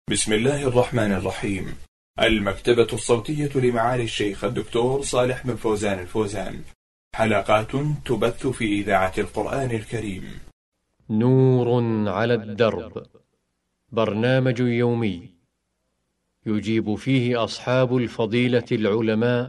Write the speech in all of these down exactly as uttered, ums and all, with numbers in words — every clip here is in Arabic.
بسم الله الرحمن الرحيم. المكتبة الصوتية لمعالي الشيخ الدكتور صالح بن فوزان الفوزان، حلقات تبث في إذاعة القرآن الكريم. نور على الدرب، برنامج يومي يجيب فيه أصحاب الفضيلة العلماء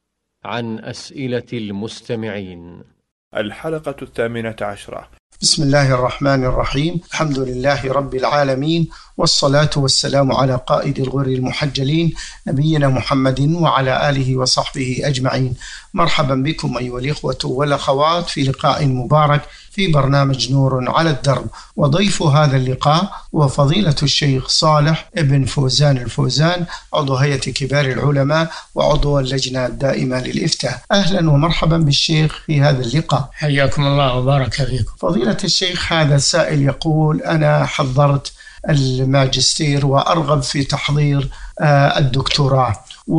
عن أسئلة المستمعين. الحلقة الثامنة عشرة. بسم الله الرحمن الرحيم. الحمد لله رب العالمين، والصلاة والسلام على قائد الغر المحجلين نبينا محمد وعلى آله وصحبه أجمعين. مرحبا بكم أيها الإخوة والأخوات في لقاء مبارك في برنامج نور على الدرب، وضيف هذا اللقاء وفضيلة الشيخ صالح بن فوزان الفوزان، عضو هيئة كبار العلماء وعضو اللجنة الدائمة للإفتاء. أهلا ومرحبا بالشيخ في هذا اللقاء. حياكم الله وبارك فيكم. فضيلة الشيخ، هذا السائل يقول: أنا حضرت الماجستير وأرغب في تحضير الدكتوراه،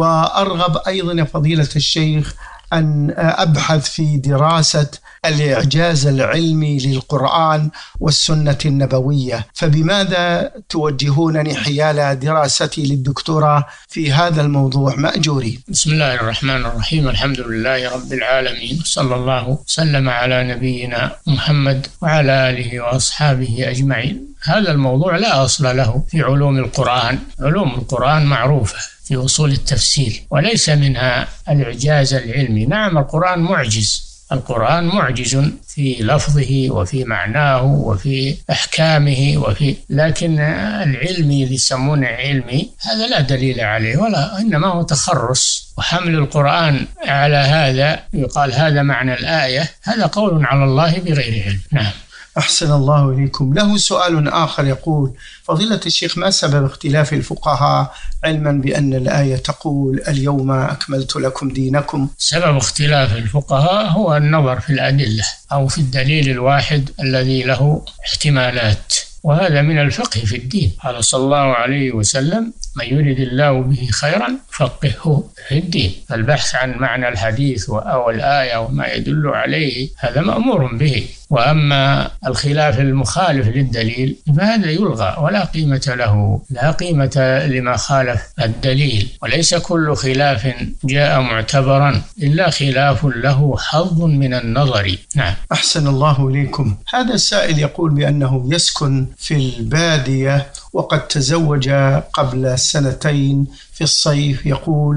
وأرغب أيضا فضيلة الشيخ أن أبحث في دراسة الإعجاز العلمي للقرآن والسنة النبوية، فبماذا توجهونني حيال دراستي للدكتوراه في هذا الموضوع مأجورين؟ بسم الله الرحمن الرحيم. الحمد لله رب العالمين، صلى الله وسلم على نبينا محمد وعلى آله وأصحابه أجمعين. هذا الموضوع لا أصل له في علوم القرآن. علوم القرآن معروفة في أصول التفسير، وليس منها الإعجاز العلمي. نعم، القرآن معجز، القرآن معجز في لفظه وفي معناه وفي أحكامه وفي، لكن العلمي اللي يسمونه علمي هذا لا دليل عليه، ولا إنما هو تخرص وحمل القرآن على هذا. يقال هذا معنى الآية، هذا قول على الله بغير علم. نعم. أحسن الله إليكم. له سؤال آخر يقول: فضيلة الشيخ، ما سبب اختلاف الفقهاء علما بأن الآية تقول اليوم أكملت لكم دينكم؟ سبب اختلاف الفقهاء هو النظر في الأدلة أو في الدليل الواحد الذي له احتمالات، وهذا من الفقه في الدين. قال صلى الله عليه وسلم: من يريد الله به خيرا فقهه في الدين. فالبحث عن معنى الحديث أو الآية وما يدل عليه هذا مأمور به، وأما الخلاف المخالف للدليل فهذا يلغى ولا قيمة له، لا قيمة لما خالف الدليل. وليس كل خلاف جاء معتبرا إلا خلاف له حظ من النظر. نعم. أحسن الله إليكم. هذا السائل يقول بأنه يسكن في البادية وقد تزوج قبل سنتين في الصيف. يقول: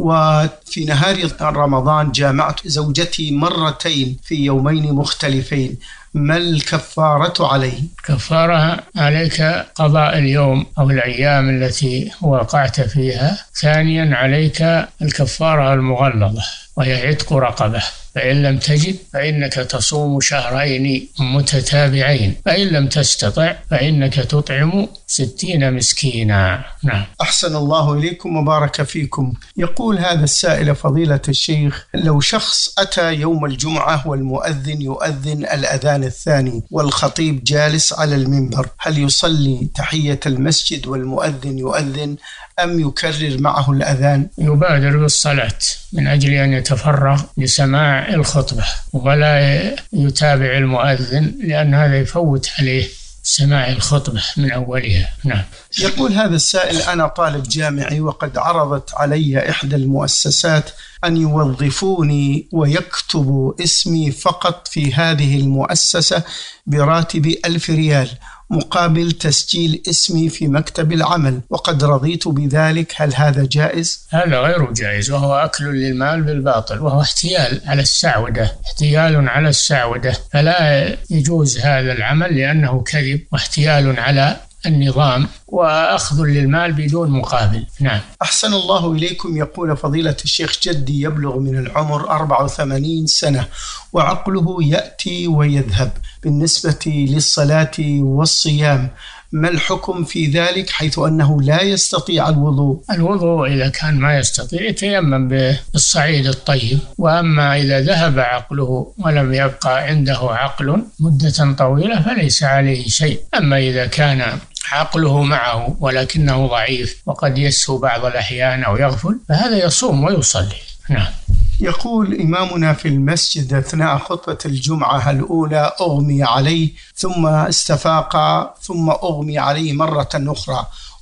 وفي نهار رمضان جامعت زوجتي مرتين في يومين مختلفين، ما الكفارة عليه؟ كفارة عليك قضاء اليوم أو الأيام التي وقعت فيها. ثانيا عليك الكفارة المغلظة وهي عتق رقبة، فإن لم تجد فإنك تصوم شهرين متتابعين، فإن لم تستطع فإنك تطعم ستين مسكينا. نعم. أحسن الله إليكم وبارك فيكم. يقول هذا السائل: فضيلة الشيخ، لو شخص أتى يوم الجمعة والمؤذن يؤذن الأذان الثاني والخطيب جالس على المنبر، هل يصلي تحية المسجد والمؤذن يؤذن أم يكرر معه الأذان؟ يبادر بالصلاة من أجل أن يتفرغ لسماع الخطبة، ولا يتابع المؤذن، لأن هذا يفوت عليه سماع الخطبة من أولها. نعم. يقول هذا السائل: أنا طالب جامعي وقد عرضت علي إحدى المؤسسات أن يوظفوني ويكتبوا اسمي فقط في هذه المؤسسة براتب ألف ريال مقابل تسجيل اسمي في مكتب العمل، وقد رضيت بذلك، هل هذا جائز؟ هذا غير جائز، وهو أكل للمال بالباطل، وهو احتيال على السعودة، احتيال على السعودة، فلا يجوز هذا العمل لأنه كذب واحتيال على النظام وأخذ للمال بدون مقابل. نعم. أحسن الله إليكم. يقول فضيلة الشيخ: جدي يبلغ من العمر أربعة وثمانين سنة وعقله يأتي ويذهب بالنسبة للصلاة والصيام، ما الحكم في ذلك حيث أنه لا يستطيع الوضوء؟ الوضوء إذا كان ما يستطيع يتيمم بالصعيد الطيب، وأما إذا ذهب عقله ولم يبقى عنده عقل مدة طويلة فليس عليه شيء. أما إذا كان عقله معه ولكنه ضعيف وقد يسهو بعض الأحيان أو يغفل فهذا يصوم ويصلي. نعم. يقول إمامنا في المسجد أثناء خطبة الجمعة الأولى أغمي عليه ثم استفاق ثم أغمي عليه مرة أخرى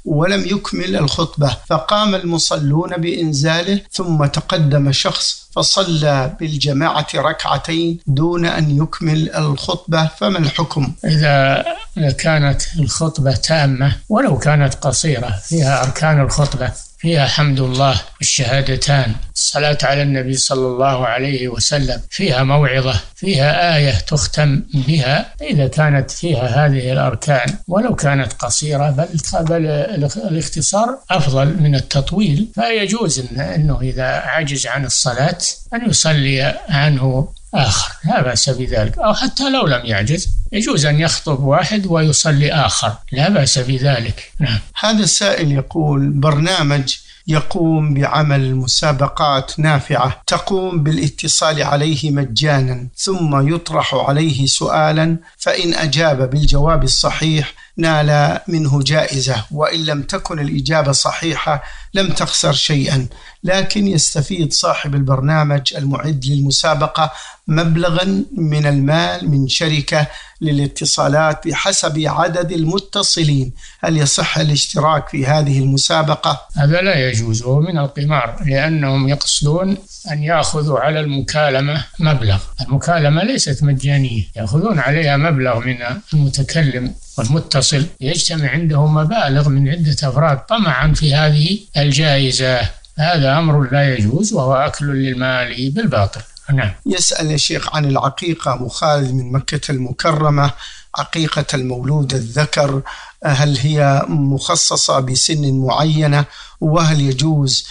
ولم يكمل الخطبة، فقام المصلون بإنزاله ثم تقدم شخص فصلى بالجماعة ركعتين دون أن يكمل الخطبة، فما الحكم؟ إذا كانت الخطبة تامة ولو كانت قصيرة فيها أركان الخطبة، فيها حمد الله والشهادتان، الصلاة على النبي صلى الله عليه وسلم، فيها موعظة، فيها آية تختم بها، إذا كانت فيها هذه الأركان ولو كانت قصيرة، بل, بل الاختصار أفضل من التطويل، فيجوز أنه إذا عجز عن الصلاة أن يصلي عنه آخر، لا بأس بذلك، أو حتى لو لم يعجز يجوز أن يخطب واحد ويصلي آخر، لا بأس بذلك. نعم. هذا السائل يقول: برنامج يقوم بعمل مسابقات نافعة تقوم بالاتصال عليه مجانا، ثم يطرح عليه سؤالا، فإن أجاب بالجواب الصحيح نال منه جائزة، وإن لم تكن الإجابة صحيحة لم تخسر شيئا، لكن يستفيد صاحب البرنامج المعد للمسابقة مبلغا من المال من شركة للاتصالات بحسب عدد المتصلين، هل يصح الاشتراك في هذه المسابقة؟ هذا لا يجوز، وهو من القمار، لأنهم يقصدون أن يأخذوا على المكالمة مبلغ، المكالمة ليست مجانية، يأخذون عليها مبلغ من المتكلم والمتصل، يجتمع عندهم مبالغ من عدة أفراد طمعا في هذه الجائزة، هذا أمر لا يجوز وهو أكل للمال بالباطل. نعم. يسأل يا شيخ عن العقيقة، مخالد من مكة المكرمة، عقيقة المولود الذكر، هل هي مخصصة بسن معينة، وهل يجوز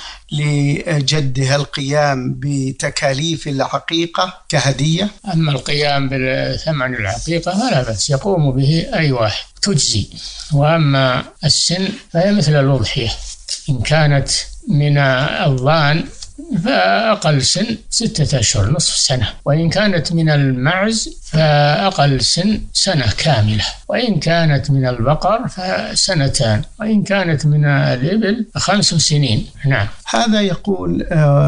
لجدها القيام بتكاليف العقيقة كهدية؟ أما القيام بثمن العقيقة فلا بأس، يقوم به أي واحد تجزي، وأما السن فهي مثل الأضحية، إن كانت من الضان فأقل سن ستة أشهر نصف سنة، وإن كانت من المعز فأقل سن سنة كاملة، وإن كانت من البقر فسنتان، وإن كانت من الإبل خمس سنين. نعم. هذا يقول: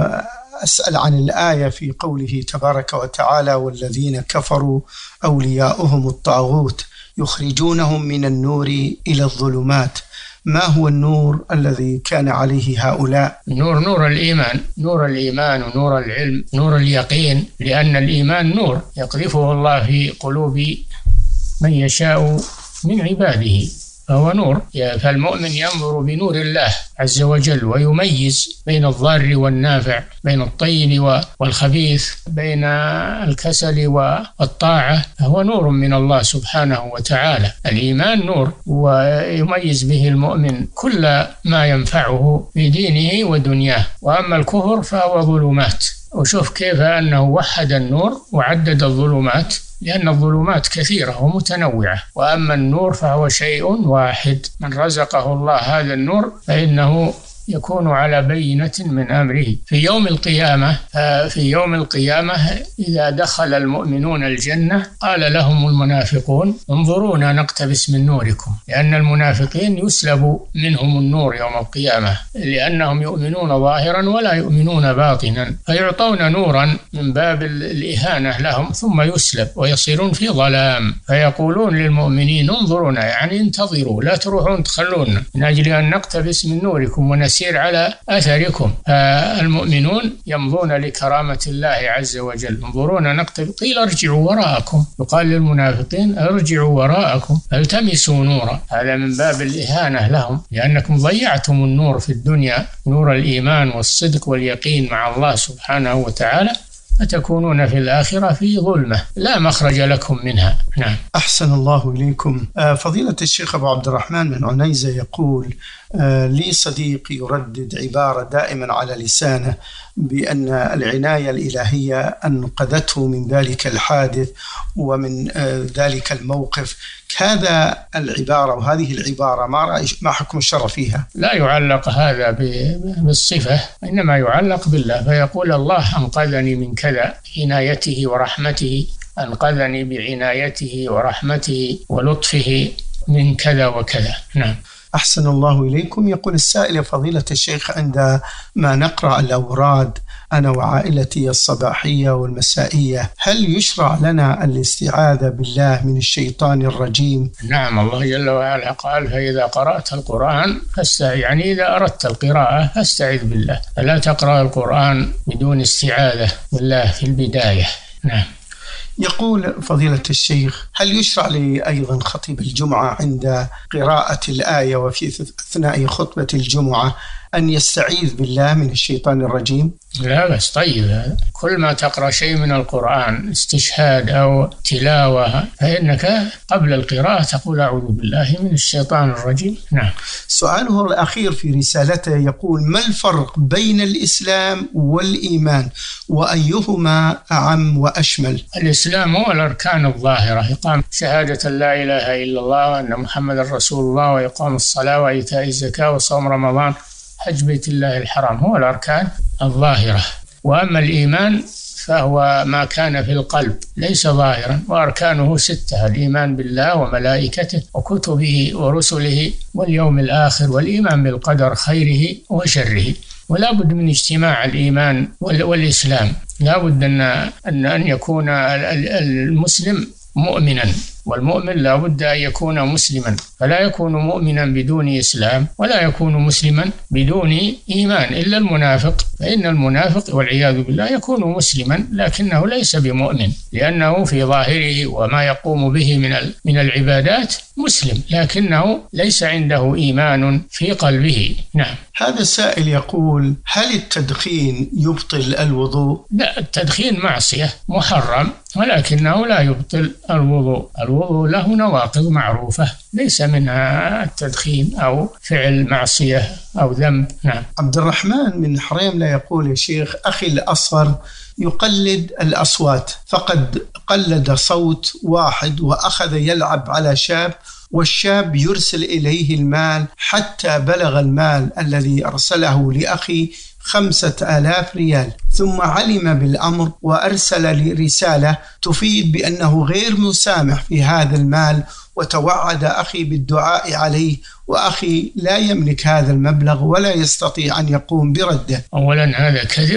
أسأل عن الآية في قوله تبارك وتعالى: والذين كفروا أولياؤهم الطاغوت يخرجونهم من النور إلى الظلمات، ما هو النور الذي كان عليه هؤلاء؟ نور نور الإيمان، نور الإيمان ونور العلم، نور اليقين، لأن الإيمان نور يقذفه الله في قلوب من يشاء من عباده، فهو نور، فالمؤمن ينظر بنور الله عز وجل ويميز بين الضار والنافع، بين الطيب والخبيث، بين الكسل والطاعة، فهو نور من الله سبحانه وتعالى. الإيمان نور، ويميز به المؤمن كل ما ينفعه في دينه ودنياه، وأما الكفر فهو ظلمات، وشوف كيف أنه وحد النور وعدد الظلمات، لأن الظلمات كثيرة ومتنوعة، وأما النور فهو شيء واحد، من رزقه الله هذا النور فإنه يكون على بينة من أمره. في يوم القيامة في يوم القيامة إذا دخل المؤمنون الجنة قال لهم المنافقون: انظرونا نقتبس من نوركم، لأن المنافقين يسلب منهم النور يوم القيامة، لأنهم يؤمنون ظاهرا ولا يؤمنون باطنا، فيعطون نورا من باب الإهانة لهم، ثم يسلب ويصيرون في ظلام، فيقولون للمؤمنين: انظرونا، يعني انتظروا، لا تروحون تخلونا، من أجل أن نقتبس من نوركم ونسير على أثركم. المؤمنون يمضون لكرامة الله عز وجل، انظرونا نقتبس، قيل ارجعوا وراءكم، يقال للمنافقين: ارجعوا وراءكم فالتمسوا نورا، هذا من باب الإهانة لهم، لأنكم ضيعتم النور في الدنيا، نور الإيمان والصدق واليقين مع الله سبحانه وتعالى، فتكونون في الآخرة في ظلمة لا مخرج لكم منها. نعم. أحسن الله إليكم. فضيلة الشيخ أبو عبد الرحمن من عنيزة يقول: لي صديق يردد عبارة دائما على لسانه بأن العناية الإلهية أنقذته من ذلك الحادث ومن ذلك الموقف، هذا العبارة وهذه العبارة ما ما حكم الشرع فيها؟ لا يعلق هذا بالصفة، إنما يعلق بالله، فيقول: الله أنقذني من كذا، عنايته ورحمته، أنقذني بعنايته ورحمته ولطفه من كذا وكذا. نعم. أحسن الله إليكم. يقول السائل: فضيلة الشيخ، عندما نقرأ الأوراد أنا وعائلتي الصباحية والمسائية، هل يشرع لنا الاستعاذة بالله من الشيطان الرجيم؟ نعم، الله جل وعلا قال: فإذا قرأت القرآن فاستعذ، يعني إذا أردت القراءة فاستعذ بالله، فلا تقرأ القرآن بدون استعاذة بالله في البداية. نعم. يقول فضيلة الشيخ: هل يشرع لي أيضا خطيب الجمعة عند قراءة الآية وفي أثناء خطبة الجمعة أن يستعيذ بالله من الشيطان الرجيم؟ لا بس، طيب، هذا كل ما تقرأ شيء من القرآن استشهاد أو تلاوة فإنك قبل القراءة تقول: أعوذ بالله من الشيطان الرجيم. نعم. سؤاله الأخير في رسالته يقول: ما الفرق بين الإسلام والإيمان، وأيهما أعم وأشمل؟ الإسلام هو الأركان الظاهرة: إقام شهادة لا إله إلا الله وأن محمد رسول الله، وإقام الصلاة، وإيتاء الزكاة، وصوم رمضان، حج بيت الله الحرام، هو الأركان الظاهرة. وأما الإيمان فهو ما كان في القلب ليس ظاهرا، وأركانه ستة: الإيمان بالله وملائكته وكتبه ورسله واليوم الآخر، والإيمان بالقدر خيره وشره. ولا بد من اجتماع الإيمان والإسلام، لا بد أن أن يكون المسلم مؤمنا، والمؤمن لا بد أن يكون مسلما، فلا يكون مؤمنا بدون إسلام، ولا يكون مسلما بدون إيمان، إلا المنافق، فإن المنافق والعياذ بالله يكون مسلما لكنه ليس بمؤمن، لأنه في ظاهره وما يقوم به من من العبادات مسلم، لكنه ليس عنده إيمان في قلبه. نعم. هذا السائل يقول: هل التدخين يبطل الوضوء؟ لا، التدخين معصية محرم، ولكنه لا يبطل الوضوء. الوضوء له نواقض معروفة، ليس منها التدخين أو فعل معصية أو ذنب. نعم. عبد الرحمن من حريم لا يقول: يا شيخ، أخي الأصغر يقلد الأصوات، فقد قلد صوت واحد وأخذ يلعب على شاب، والشاب يرسل إليه المال حتى بلغ المال الذي أرسله لأخي خمسة آلاف ريال، ثم علم بالأمر وأرسل لي رسالة تفيد بأنه غير مسامح في هذا المال، وتوعد أخي بالدعاء عليه، وأخي لا يملك هذا المبلغ ولا يستطيع أن يقوم برده. أولا هذا كذب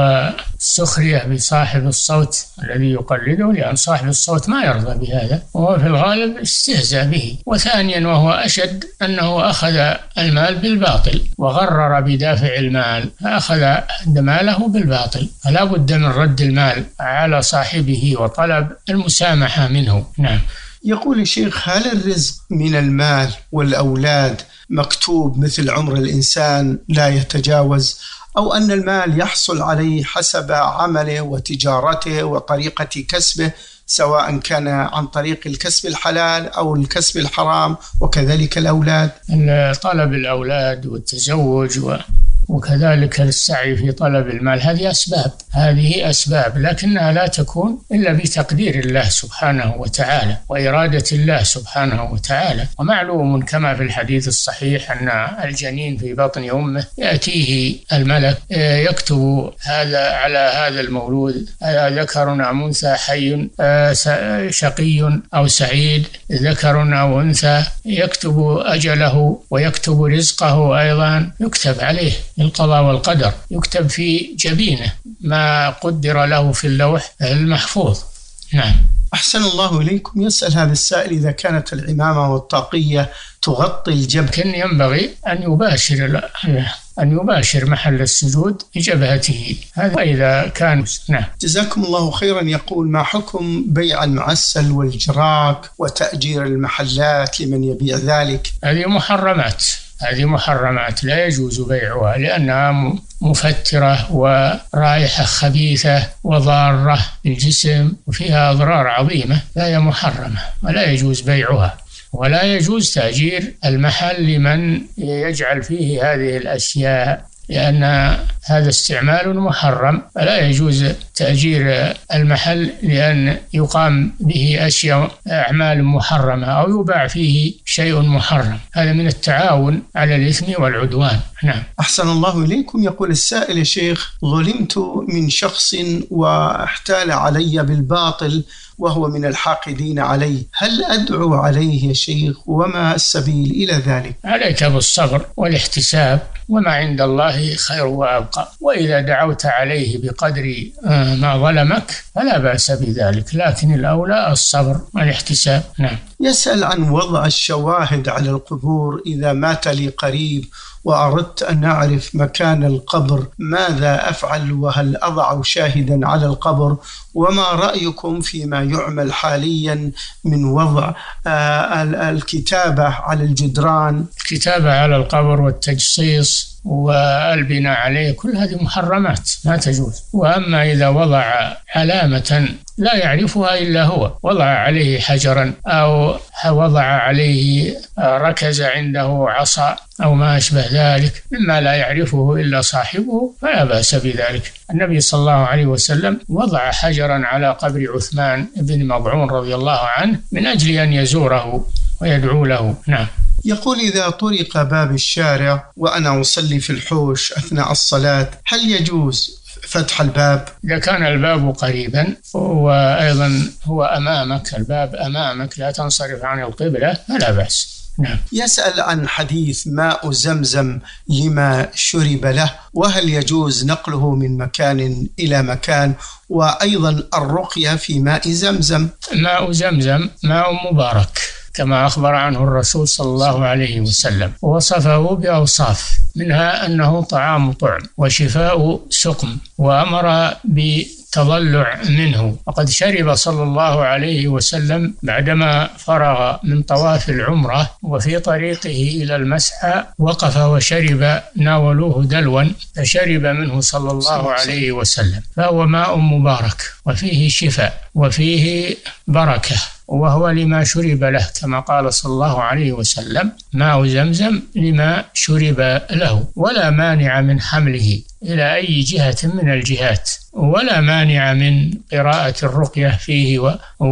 وسخرية بصاحب الصوت الذي يقلده، لأن صاحب الصوت ما يرضى بهذا، وهو في الغالب استهزأ به. وثانيا وهو أشد أنه أخذ المال بالباطل وغرر بدافع المال، فأخذ ماله بالباطل، فلا بد من رد المال على صاحبه وطلب المسامحة منه. نعم. يقول الشيخ: هل الرزق من المال والأولاد مكتوب مثل عمر الإنسان لا يتجاوز، أو أن المال يحصل عليه حسب عمله وتجارته وطريقة كسبه، سواء كان عن طريق الكسب الحلال أو الكسب الحرام، وكذلك الأولاد؟ طلب الأولاد والتزوج و وكذلك السعي في طلب المال، هذه أسباب هذه أسباب لكنها لا تكون إلا بتقدير الله سبحانه وتعالى وإرادة الله سبحانه وتعالى. ومعلوم كما في الحديث الصحيح أن الجنين في بطن أمه يأتيه الملك يكتب هذا على هذا المولود ذكر أم أنثى، حي شقي أو سعيد، ذكر أو أنثى، يكتب أجله ويكتب رزقه أيضا، يكتب عليه القضاء والقدر، يكتب في جبينه ما قدر له في اللوح المحفوظ. نعم. أحسن الله إليكم. يسأل هذا السائل: إذا كانت العمامة والطاقية تغطي الجبهة، لكن ينبغي أن يباشر أن يباشر محل السجود بجبهته، هذا إذا كان. نعم. جزاكم الله خيرا. يقول: ما حكم بيع المعسل والجراك وتأجير المحلات لمن يبيع ذلك؟ هذه محرمات هذه محرمات لا يجوز بيعها، لأنها مفترة ورائحة خبيثة وضارة للجسم وفيها أضرار عظيمة، فهي محرمة ولا يجوز بيعها. ولا يجوز تأجير المحل لمن يجعل فيه هذه الأشياء، لأن هذا استعمال محرم، فلا يجوز تأجير المحل لأن يقام به أشياء أعمال محرمة أو يباع فيه شيء محرم، هذا من التعاون على الإثم والعدوان. نعم. أحسن الله إليكم. يقول السائل: يا شيخ، ظلمت من شخص واحتال علي بالباطل وهو من الحاقدين عليه، هل أدعو عليه يا شيخ؟ وما السبيل إلى ذلك؟ عليك بالصبر والاحتساب، وما عند الله خير وأبقى، وإذا دعوت عليه بقدر ما ظلمك فلا بأس بذلك، لكن الأولى الصبر والاحتساب. نعم. يسأل عن وضع الشواهد على القبور إذا مات لي قريب وأردت أن أعرف مكان القبر، ماذا أفعل؟ وهل أضع شاهدا على القبر؟ وما رأيكم فيما يعمل حاليا من وضع الكتابة على الجدران؟ الكتابة على القبر والتجصيص والبناء عليه كل هذه محرمات لا تجوز. وأما إذا وضع علامة لا يعرفها إلا هو، وضع عليه حجرا أو وضع عليه ركز عنده عصا أو ما أشبه ذلك مما لا يعرفه إلا صاحبه فلا بأس بذلك. النبي صلى الله عليه وسلم وضع حجرا على قبر عثمان بن مضعون رضي الله عنه من أجل أن يزوره ويدعو له. نعم. يقول: إذا طرق باب الشارع وأنا أصلي في الحوش أثناء الصلاة، هل يجوز فتح الباب؟ إذا كان الباب قريبا وأيضا هو أمامك، الباب أمامك لا تنصرف عن القبلة فلا بأس. نعم. يسأل عن حديث ماء زمزم لما شرب له، وهل يجوز نقله من مكان إلى مكان؟ وأيضا الرقية في ماء زمزم. ماء زمزم ماء مبارك كما أخبر عنه الرسول صلى الله عليه وسلم، ووصفه بأوصاف منها أنه طعام طعم وشفاء سقم، وأمر بتضلع منه. وقد شرب صلى الله عليه وسلم بعدما فرغ من طواف العمرة وفي طريقه إلى المسعى وقف وشرب، ناولوه دلوا فشرب منه صلى الله عليه وسلم، فهو ماء مبارك وفيه شفاء وفيه بركة، وهو لما شرب له كما قال صلى الله عليه وسلم: ماء زمزم لما شرب له، ولا مانع من حمله إلى أي جهة من الجهات، ولا مانع من قراءة الرقية فيه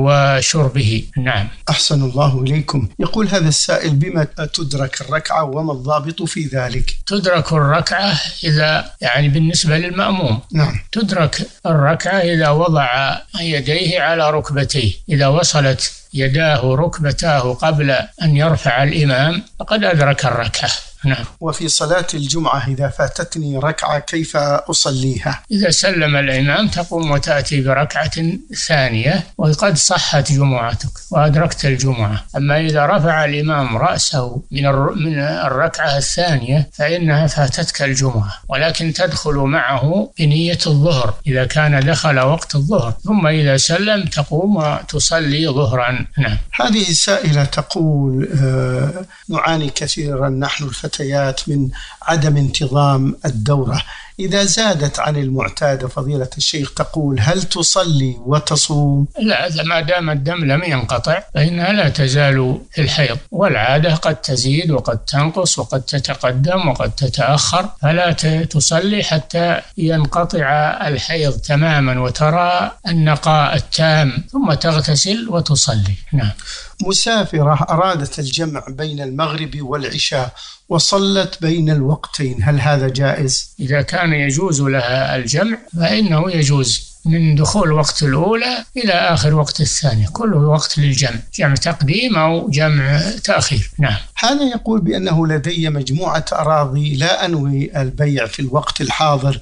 وشربه. نعم. أحسن الله إليكم. يقول هذا السائل: بما تدرك الركعة وما الضابط في ذلك؟ تدرك الركعة إذا يعني بالنسبة للمأموم. نعم. تدرك الركعة إذا وضع يديه على ركبتيه، إذا وصلت يداه ركبتاه قبل أن يرفع الإمام فقد أدرك الركعة. نعم. وفي صلاة الجمعة إذا فاتتني ركعة كيف أصليها؟ إذا سلم الإمام تقوم وتأتي بركعة ثانية وقد صحت جمعتك وأدركت الجمعة. أما إذا رفع الإمام رأسه من من الركعة الثانية فإنها فاتتك الجمعة، ولكن تدخل معه بنية الظهر إذا كان دخل وقت الظهر، ثم إذا سلم تقوم وتصلي ظهرا. نعم. هذه سائلة تقول: آه نعاني كثيرا نحن الفتيات من عدم انتظام الدورة، إذا زادت عن المعتاد فضيلة الشيخ تقول هل تصلي وتصوم؟ لا، ما دام الدم لم ينقطع فإنها لا تزال في الحيض، والعادة قد تزيد وقد تنقص وقد تتقدم وقد تتأخر، فلا تصلي حتى ينقطع الحيض تماما وترى النقاء التام ثم تغتسل وتصلي. نعم. مسافرة أرادت الجمع بين المغرب والعشاء وصلت بين الوقتين، هل هذا جائز؟ إذا كان يجوز لها الجمع فإنه يجوز من دخول وقت الأولى إلى آخر وقت الثانية، كله وقت للجمع، جمع تقديم أو جمع تأخير. نعم. هذا يقول بأنه لدي مجموعة أراضي لا أنوي البيع في الوقت الحاضر،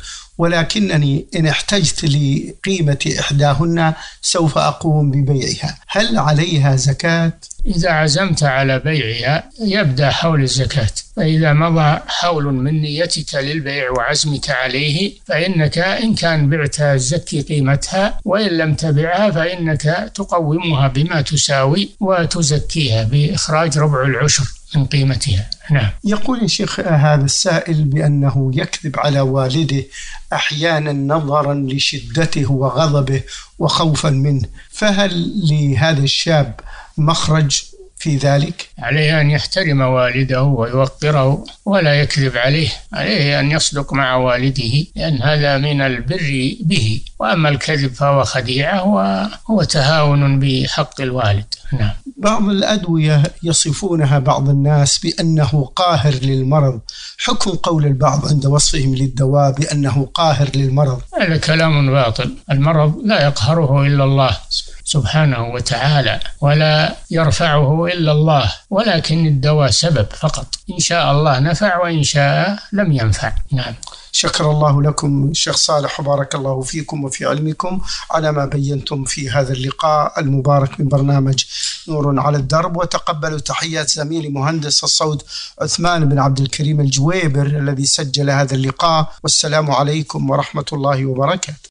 ولكنني إن احتجت لقيمة إحداهن سوف أقوم ببيعها، هل عليها زكاة؟ إذا عزمت على بيعها يبدأ حول الزكاة، فإذا مضى حول من نيتك للبيع وعزمك عليه فإنك إن كان بعتها تزكي قيمتها، وإن لم تبعها فإنك تقومها بما تساوي وتزكيها بإخراج ربع العشر من قيمتها. نعم. يقول يا شيخ هذا السائل بأنه يكذب على والده أحيانا نظرا لشدته وغضبه وخوفا منه، فهل لهذا الشاب مخرج في ذلك؟ عليه أن يحترم والده ويوقره ولا يكذب عليه، عليه أن يصدق مع والده لأن هذا من البر به، وأما الكذب فهو خديعة وهو تهاون بحق الوالد. نعم. بعض الأدوية يصفونها بعض الناس بأنه قاهر للمرض، حكم قول البعض عند وصفهم للدواء بأنه قاهر للمرض؟ هذا كلام باطل. المرض لا يقهره إلا الله سبحانه وتعالى ولا يرفعه إلا الله، ولكن الدواء سبب فقط، إن شاء الله نفع وإن شاء لم ينفع. نعم. شكر الله لكم شيخ صالح وبارك الله فيكم وفي علمكم على ما بينتم في هذا اللقاء المبارك من برنامج نور على الدرب، وتقبلوا تحيات زميلي مهندس الصوت عثمان بن عبد الكريم الجويبر الذي سجل هذا اللقاء، والسلام عليكم ورحمة الله وبركاته.